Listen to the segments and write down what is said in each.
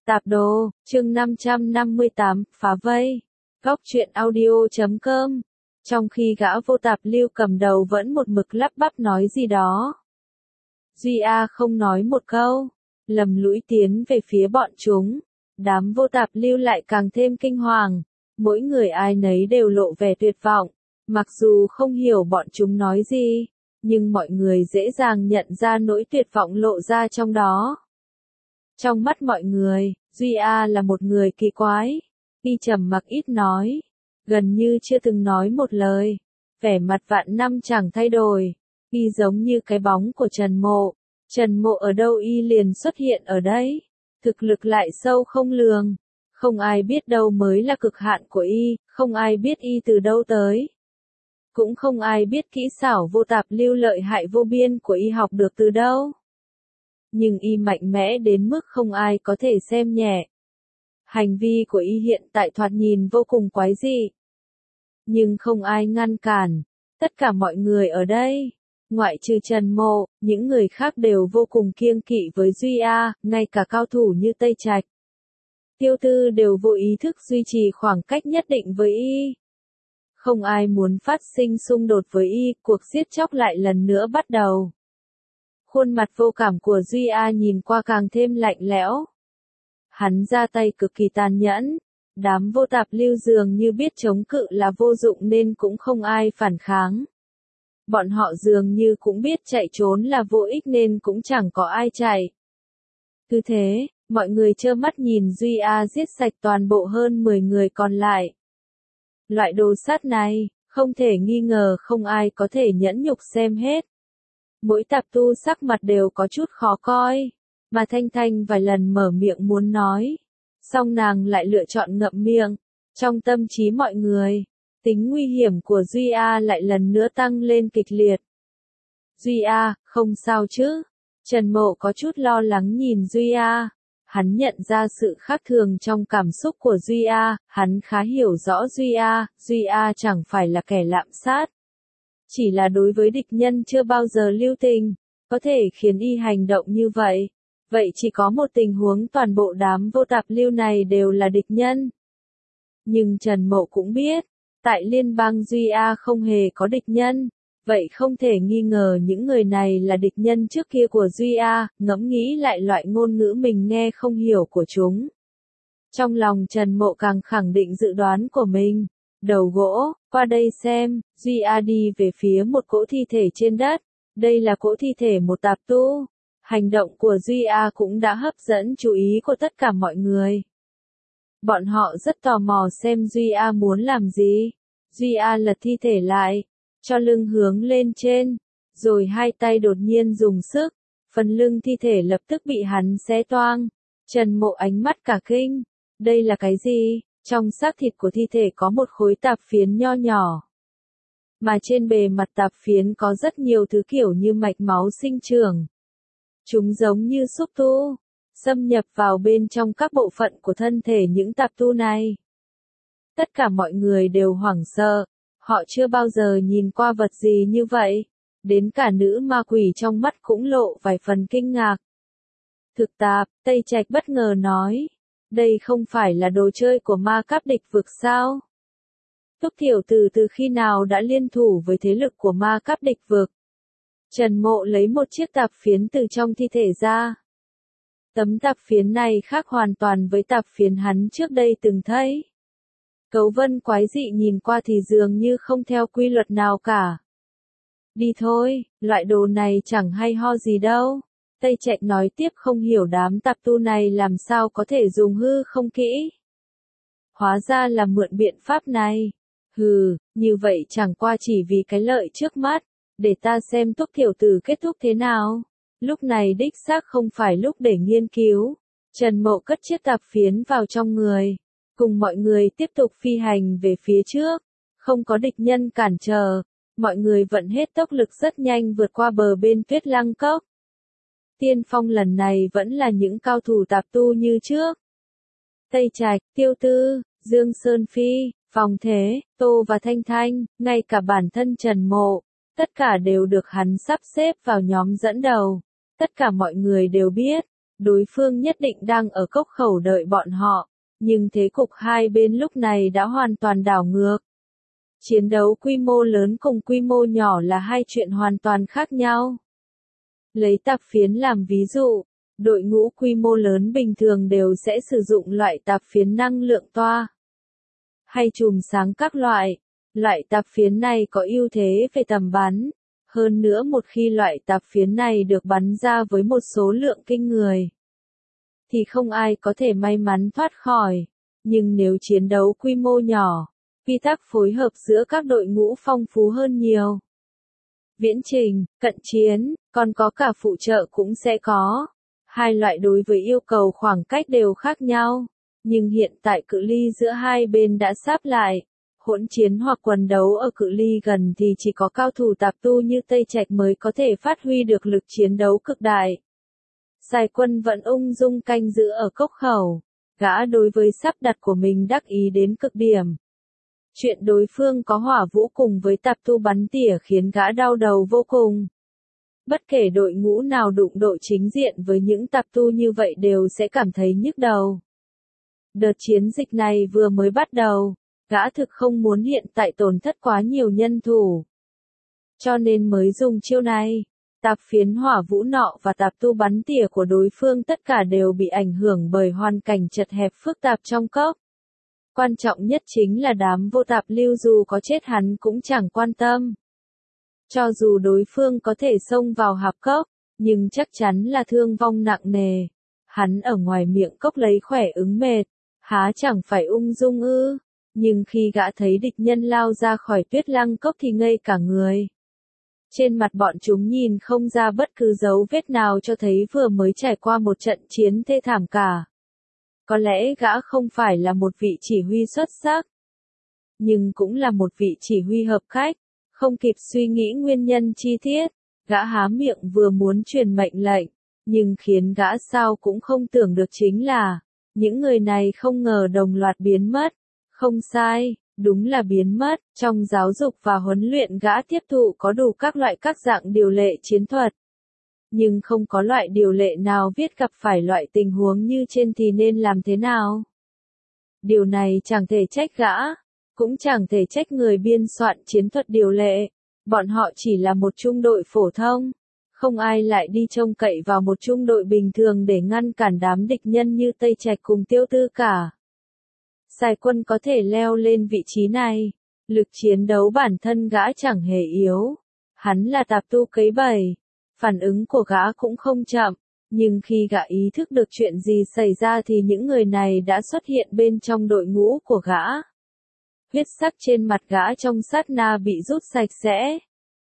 Tạp đồ, chương 558, phá vây. Góc truyện audio.com. Trong khi gã vô tạp lưu cầm đầu vẫn một mực lắp bắp nói gì đó. Duy A không nói một câu, lầm lũi tiến về phía bọn chúng. Đám vô tạp lưu lại càng thêm kinh hoàng, mỗi người ai nấy đều lộ vẻ tuyệt vọng. Mặc dù không hiểu bọn chúng nói gì, nhưng mọi người dễ dàng nhận ra nỗi tuyệt vọng lộ ra trong đó. Trong mắt mọi người, Duy A là một người kỳ quái. Y trầm mặc ít nói, gần như chưa từng nói một lời, vẻ mặt vạn năm chẳng thay đổi. Y giống như cái bóng của Trần Mộ. Trần Mộ ở đâu Y liền xuất hiện ở đấy. Thực lực lại sâu không lường. Không ai biết đâu mới là cực hạn của Y, không ai biết Y từ đâu tới. Cũng không ai biết kỹ xảo vô tạp lưu lợi hại vô biên của Y học được từ đâu. Nhưng Y mạnh mẽ đến mức không ai có thể xem nhẹ. Hành vi của Y hiện tại thoạt nhìn vô cùng quái dị. Nhưng không ai ngăn cản. Tất cả mọi người ở đây, ngoại trừ Trần Mộ, những người khác đều vô cùng kiêng kỵ với Duy A, ngay cả cao thủ như Tây Trạch. Tiêu Tư đều vô ý thức duy trì khoảng cách nhất định với Y. Không ai muốn phát sinh xung đột với Y, cuộc giết chóc lại lần nữa bắt đầu. Khuôn mặt vô cảm của Duy A nhìn qua càng thêm lạnh lẽo. Hắn ra tay cực kỳ tàn nhẫn. Đám vô tạp lưu dường như biết chống cự là vô dụng nên cũng không ai phản kháng. Bọn họ dường như cũng biết chạy trốn là vô ích nên cũng chẳng có ai chạy. Cứ thế, mọi người trơ mắt nhìn Duy A giết sạch toàn bộ hơn 10 người còn lại. Loại đồ sát này, không thể nghi ngờ không ai có thể nhẫn nhục xem hết. Mỗi tạp tu sắc mặt đều có chút khó coi, mà Thanh Thanh vài lần mở miệng muốn nói. Song nàng lại lựa chọn ngậm miệng. Trong tâm trí mọi người, tính nguy hiểm của Duy A lại lần nữa tăng lên kịch liệt. Duy A, không sao chứ? Trần Mộ có chút lo lắng nhìn Duy A. Hắn nhận ra sự khác thường trong cảm xúc của Duy A, hắn khá hiểu rõ Duy A chẳng phải là kẻ lạm sát. Chỉ là đối với địch nhân chưa bao giờ lưu tình, có thể khiến Y hành động như vậy. Vậy chỉ có một tình huống toàn bộ đám vô tạp lưu này đều là địch nhân. Nhưng Trần Mộ cũng biết, tại liên bang Duy A không hề có địch nhân, vậy không thể nghi ngờ những người này là địch nhân trước kia của Duy A, ngẫm nghĩ lại loại ngôn ngữ mình nghe không hiểu của chúng. Trong lòng Trần Mộ càng khẳng định dự đoán của mình. Đầu gỗ, qua đây xem, Duy A đi về phía một cỗ thi thể trên đất, đây là cỗ thi thể một tạp tu. Hành động của Duy A cũng đã hấp dẫn chú ý của tất cả mọi người. Bọn họ rất tò mò xem Duy A muốn làm gì. Duy A lật thi thể lại, cho lưng hướng lên trên, rồi hai tay đột nhiên dùng sức, phần lưng thi thể lập tức bị hắn xé toang. Trần Mộ ánh mắt cả kinh, đây là cái gì? Trong xác thịt của thi thể có một khối tạp phiến nho nhỏ. Mà trên bề mặt tạp phiến có rất nhiều thứ kiểu như mạch máu sinh trưởng. Chúng giống như xúc tu, xâm nhập vào bên trong các bộ phận của thân thể những tạp tu này. Tất cả mọi người đều hoảng sợ, họ chưa bao giờ nhìn qua vật gì như vậy, đến cả nữ ma quỷ trong mắt cũng lộ vài phần kinh ngạc. Thực tạp, Tây Trạch bất ngờ nói, đây không phải là đồ chơi của ma cáp địch vực sao? Túc Tiểu Tử từ khi nào đã liên thủ với thế lực của ma cáp địch vực? Trần Mộ lấy một chiếc tạp phiến từ trong thi thể ra. Tấm tạp phiến này khác hoàn toàn với tạp phiến hắn trước đây từng thấy. Cấu vân quái dị nhìn qua thì dường như không theo quy luật nào cả. Đi thôi, loại đồ này chẳng hay ho gì đâu. Tây Trạch nói tiếp không hiểu đám tạp tu này làm sao có thể dùng hư không kỹ. Hóa ra là mượn biện pháp này. Hừ, như vậy chẳng qua chỉ vì cái lợi trước mắt. Để ta xem Túc Tiểu Tử kết thúc thế nào. Lúc này đích xác không phải lúc để nghiên cứu. Trần Mộ cất chiếc tạp phiến vào trong người. Cùng mọi người tiếp tục phi hành về phía trước. Không có địch nhân cản trở. Mọi người vận hết tốc lực rất nhanh vượt qua bờ bên Tuyết Lăng Cốc. Tiên phong lần này vẫn là những cao thủ tạp tu như trước. Tây Trạch, Tiêu Tư, Dương Sơn Phi, Phòng Thế, Tô và Thanh Thanh, ngay cả bản thân Trần Mộ. Tất cả đều được hắn sắp xếp vào nhóm dẫn đầu. Tất cả mọi người đều biết, đối phương nhất định đang ở cốc khẩu đợi bọn họ, nhưng thế cục hai bên lúc này đã hoàn toàn đảo ngược. Chiến đấu quy mô lớn cùng quy mô nhỏ là hai chuyện hoàn toàn khác nhau. Lấy tạp phiến làm ví dụ, đội ngũ quy mô lớn bình thường đều sẽ sử dụng loại tạp phiến năng lượng toa hay chùm sáng các loại. Loại tạp phiến này có ưu thế về tầm bắn. Hơn nữa một khi loại tạp phiến này được bắn ra với một số lượng kinh người, thì không ai có thể may mắn thoát khỏi. Nhưng nếu chiến đấu quy mô nhỏ, quy tắc phối hợp giữa các đội ngũ phong phú hơn nhiều. Viễn trình, cận chiến, còn có cả phụ trợ cũng sẽ có. Hai loại đối với yêu cầu khoảng cách đều khác nhau. Nhưng hiện tại cự ly giữa hai bên đã sáp lại. Hỗn chiến hoặc quần đấu ở cự ly gần thì chỉ có cao thủ tạp tu như Tây Trạch mới có thể phát huy được lực chiến đấu cực đại. Sài Quân vẫn ung dung canh giữ ở cốc khẩu. Gã đối với sắp đặt của mình đắc ý đến cực điểm. Chuyện đối phương có hỏa vũ cùng với tạp tu bắn tỉa khiến gã đau đầu vô cùng. Bất kể đội ngũ nào đụng độ chính diện với những tạp tu như vậy đều sẽ cảm thấy nhức đầu. Đợt chiến dịch này vừa mới bắt đầu, gã thực không muốn hiện tại tổn thất quá nhiều nhân thủ. Cho nên mới dùng chiêu này. Tạp phiến hỏa vũ nọ và tạp tu bắn tỉa của đối phương tất cả đều bị ảnh hưởng bởi hoàn cảnh chật hẹp phức tạp trong cốc. Quan trọng nhất chính là đám vô tạp lưu dù có chết hắn cũng chẳng quan tâm. Cho dù đối phương có thể xông vào hạp cốc, nhưng chắc chắn là thương vong nặng nề. Hắn ở ngoài miệng cốc lấy khỏe ứng mệt, há chẳng phải ung dung ư. Nhưng khi gã thấy địch nhân lao ra khỏi tuyết lăng cốc thì ngây cả người. Trên mặt bọn chúng nhìn không ra bất cứ dấu vết nào cho thấy vừa mới trải qua một trận chiến thê thảm cả. Có lẽ gã không phải là một vị chỉ huy xuất sắc, nhưng cũng là một vị chỉ huy hợp cách. Không kịp suy nghĩ nguyên nhân chi tiết, gã há miệng vừa muốn truyền mệnh lệnh, nhưng khiến gã sao cũng không tưởng được chính là, những người này không ngờ đồng loạt biến mất. Không sai, đúng là biến mất. Trong giáo dục và huấn luyện gã tiếp thụ có đủ các dạng điều lệ chiến thuật. Nhưng không có loại điều lệ nào viết gặp phải loại tình huống như trên thì nên làm thế nào. Điều này chẳng thể trách gã, cũng chẳng thể trách người biên soạn chiến thuật điều lệ. Bọn họ chỉ là một trung đội phổ thông. Không ai lại đi trông cậy vào một trung đội bình thường để ngăn cản đám địch nhân như Tây Trạch cùng Tiêu Tư cả. Sài Quân có thể leo lên vị trí này. Lực chiến đấu bản thân gã chẳng hề yếu. Hắn là tạp tu cấy bầy. Phản ứng của gã cũng không chậm. Nhưng khi gã ý thức được chuyện gì xảy ra thì những người này đã xuất hiện bên trong đội ngũ của gã. Huyết sắc trên mặt gã trong sát na bị rút sạch sẽ.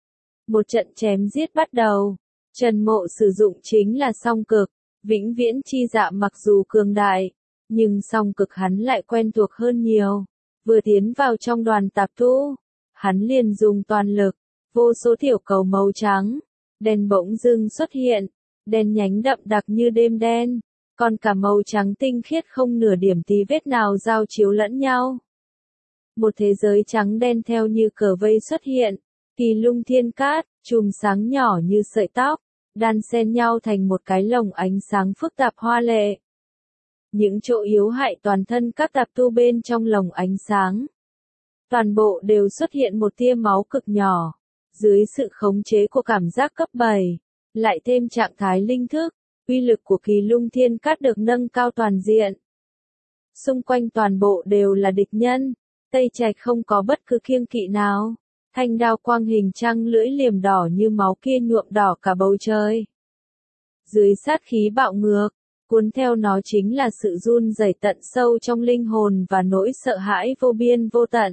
Một trận chém giết bắt đầu. Trần Mộ sử dụng chính là song cực. Vĩnh viễn chi dạ mặc dù cường đại, nhưng song cực hắn lại quen thuộc hơn nhiều. Vừa tiến vào trong đoàn tạp tu, hắn liền dùng toàn lực. Vô số tiểu cầu màu trắng, đen bỗng dưng xuất hiện. Đen nhánh đậm đặc như đêm đen. Còn cả màu trắng tinh khiết không nửa điểm tí vết nào giao chiếu lẫn nhau. Một thế giới trắng đen theo như cờ vây xuất hiện. Kỳ lung thiên cát, chùm sáng nhỏ như sợi tóc, đan xen nhau thành một cái lồng ánh sáng phức tạp hoa lệ. Những chỗ yếu hại toàn thân các tạp tu bên trong lồng ánh sáng. Toàn bộ đều xuất hiện một tia máu cực nhỏ. Dưới sự khống chế của cảm giác cấp 7, lại thêm trạng thái linh thức, uy lực của kỳ lung thiên cát được nâng cao toàn diện. Xung quanh toàn bộ đều là địch nhân. Tây Trạch không có bất cứ kiêng kỵ nào. Thanh đao quang hình trăng lưỡi liềm đỏ như máu kia nhuộm đỏ cả bầu trời. Dưới sát khí bạo ngược, cuốn theo nó chính là sự run rẩy tận sâu trong linh hồn và nỗi sợ hãi vô biên vô tận.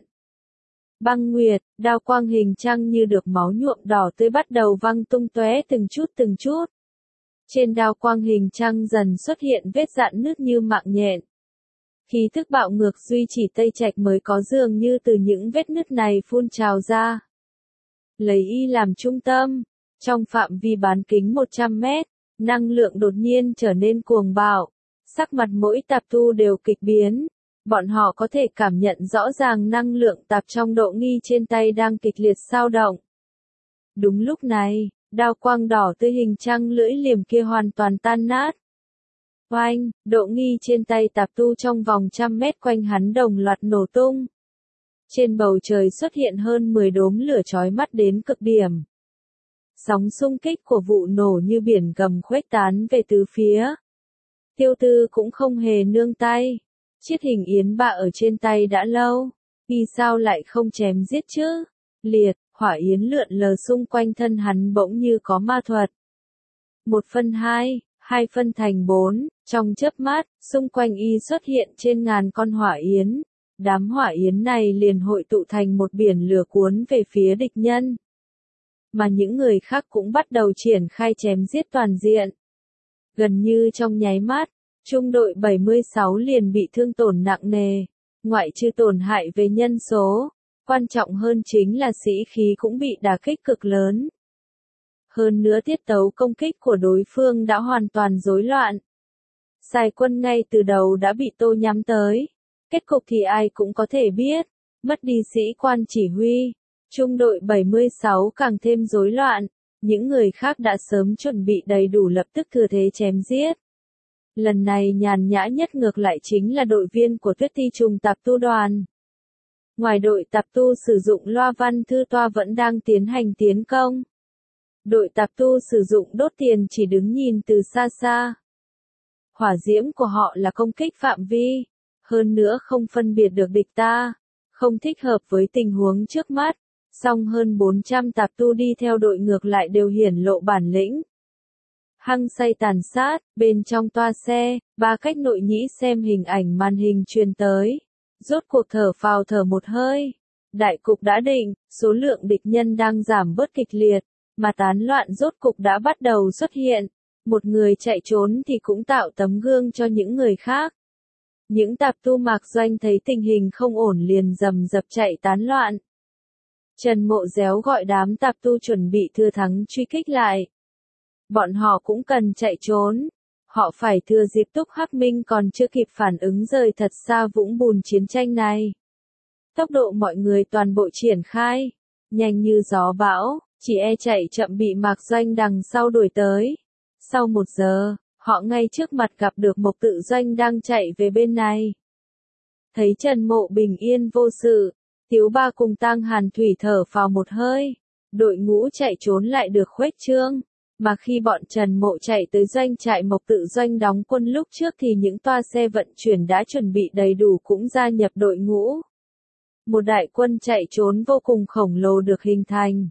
Băng nguyệt, đao quang hình trăng như được máu nhuộm đỏ tươi bắt đầu văng tung tóe từng chút. Trên đao quang hình trăng dần xuất hiện vết rạn nứt như mạng nhện. Khí thức bạo ngược duy chỉ Tây Trạch mới có dường như từ những vết nứt này phun trào ra. Lấy y làm trung tâm, trong phạm vi bán kính 100 mét, năng lượng đột nhiên trở nên cuồng bạo. Sắc mặt mỗi tạp tu đều kịch biến. Bọn họ có thể cảm nhận rõ ràng năng lượng tạp trong độ nghi trên tay đang kịch liệt xao động. Đúng lúc này, đao quang đỏ tươi hình trăng lưỡi liềm kia hoàn toàn tan nát. Oanh, độ nghi trên tay tạp tu trong vòng 100 mét quanh hắn đồng loạt nổ tung. Trên bầu trời xuất hiện hơn 10 đốm lửa chói mắt đến cực điểm. Sóng xung kích của vụ nổ như biển gầm khuếch tán về tứ phía. Tiêu Tư cũng không hề nương tay. Chiết hình yến bạ ở trên tay đã lâu. Vì sao lại không chém giết chứ? Liệt, hỏa yến lượn lờ xung quanh thân hắn bỗng như có ma thuật. 1/2, 2/4, trong chớp mắt, xung quanh y xuất hiện trên ngàn con hỏa yến. Đám hỏa yến này liền hội tụ thành một biển lửa cuốn về phía địch nhân. Mà những người khác cũng bắt đầu triển khai chém giết toàn diện. Gần như trong nháy mắt, trung đội 76 liền bị thương tổn nặng nề, ngoại trừ tổn hại về nhân số, quan trọng hơn chính là sĩ khí cũng bị đả kích cực lớn. Hơn nữa tiết tấu công kích của đối phương đã hoàn toàn rối loạn. Sai quân ngay từ đầu đã bị Tô nhắm tới. Kết cục thì ai cũng có thể biết, mất đi sĩ quan chỉ huy, trung đội 76 càng thêm rối loạn, những người khác đã sớm chuẩn bị đầy đủ lập tức thừa thế chém giết. Lần này nhàn nhã nhất ngược lại chính là đội viên của Tuyết Ti Trùng Tạp Tu đoàn. Ngoài đội Tạp Tu sử dụng loa văn thư toa vẫn đang tiến hành tiến công. Đội Tạp Tu sử dụng đốt tiền chỉ đứng nhìn từ xa xa. Hỏa diễm của họ là công kích phạm vi. Hơn nữa không phân biệt được địch ta, không thích hợp với tình huống trước mắt, song hơn 400 tạp tu đi theo đội ngược lại đều hiển lộ bản lĩnh. Hăng say tàn sát, bên trong toa xe, ba cách nội nhĩ xem hình ảnh màn hình truyền tới, rốt cuộc thở phào thở một hơi. Đại cục đã định, số lượng địch nhân đang giảm bớt kịch liệt, mà tán loạn rốt cục đã bắt đầu xuất hiện, một người chạy trốn thì cũng tạo tấm gương cho những người khác. Những tạp tu Mạc Doanh thấy tình hình không ổn liền rầm rập chạy tán loạn. Trần Mộ réo gọi đám tạp tu chuẩn bị thừa thắng truy kích lại. Bọn họ cũng cần chạy trốn. Họ phải thừa dịp Túc Hắc Minh còn chưa kịp phản ứng rời thật xa vũng bùn chiến tranh này. Tốc độ mọi người toàn bộ triển khai, nhanh như gió bão, chỉ e chạy chậm bị Mạc Doanh đằng sau đuổi tới. Sau 1 giờ, họ ngay trước mặt gặp được Mộc Tự Doanh đang chạy về bên này. Thấy Trần Mộ bình yên vô sự, Tiếu Ba cùng Tang Hàn Thủy thở phào một hơi. Đội ngũ chạy trốn lại được khuếch trương, mà khi bọn Trần Mộ chạy tới doanh trại Mộc Tự Doanh đóng quân lúc trước thì những toa xe vận chuyển đã chuẩn bị đầy đủ cũng gia nhập đội ngũ. Một đại quân chạy trốn vô cùng khổng lồ được hình thành.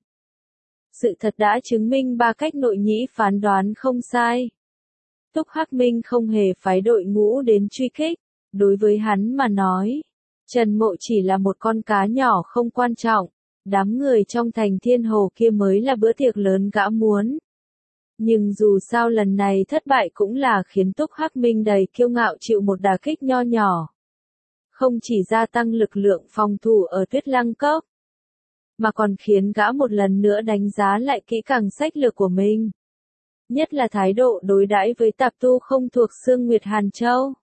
Sự thật đã chứng minh ba cách nội nhĩ phán đoán không sai. Túc Hắc Minh không hề phái đội ngũ đến truy kích, đối với hắn mà nói, Trần Mộ chỉ là một con cá nhỏ không quan trọng, đám người trong thành Thiên Hồ kia mới là bữa tiệc lớn gã muốn. Nhưng dù sao lần này thất bại cũng là khiến Túc Hắc Minh đầy kiêu ngạo chịu một đả kích nho nhỏ. Không chỉ gia tăng lực lượng phòng thủ ở Tuyết Lăng Cốc, mà còn khiến gã một lần nữa đánh giá lại kỹ càng sách lược của mình. Nhất là thái độ đối đãi với tạp tu không thuộc Xương Nguyệt Hàn Châu.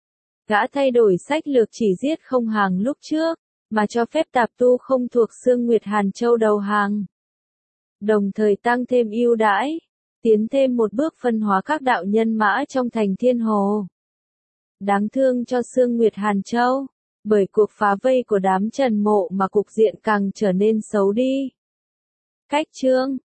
Gã thay đổi sách lược chỉ giết không hàng lúc trước, mà cho phép tạp tu không thuộc Xương Nguyệt Hàn Châu đầu hàng. Đồng thời tăng thêm ưu đãi, tiến thêm một bước phân hóa các đạo nhân mã trong thành Thiên Hồ. Đáng thương cho Xương Nguyệt Hàn Châu, bởi cuộc phá vây của đám Trần Mộ mà cục diện càng trở nên xấu đi. Cách chương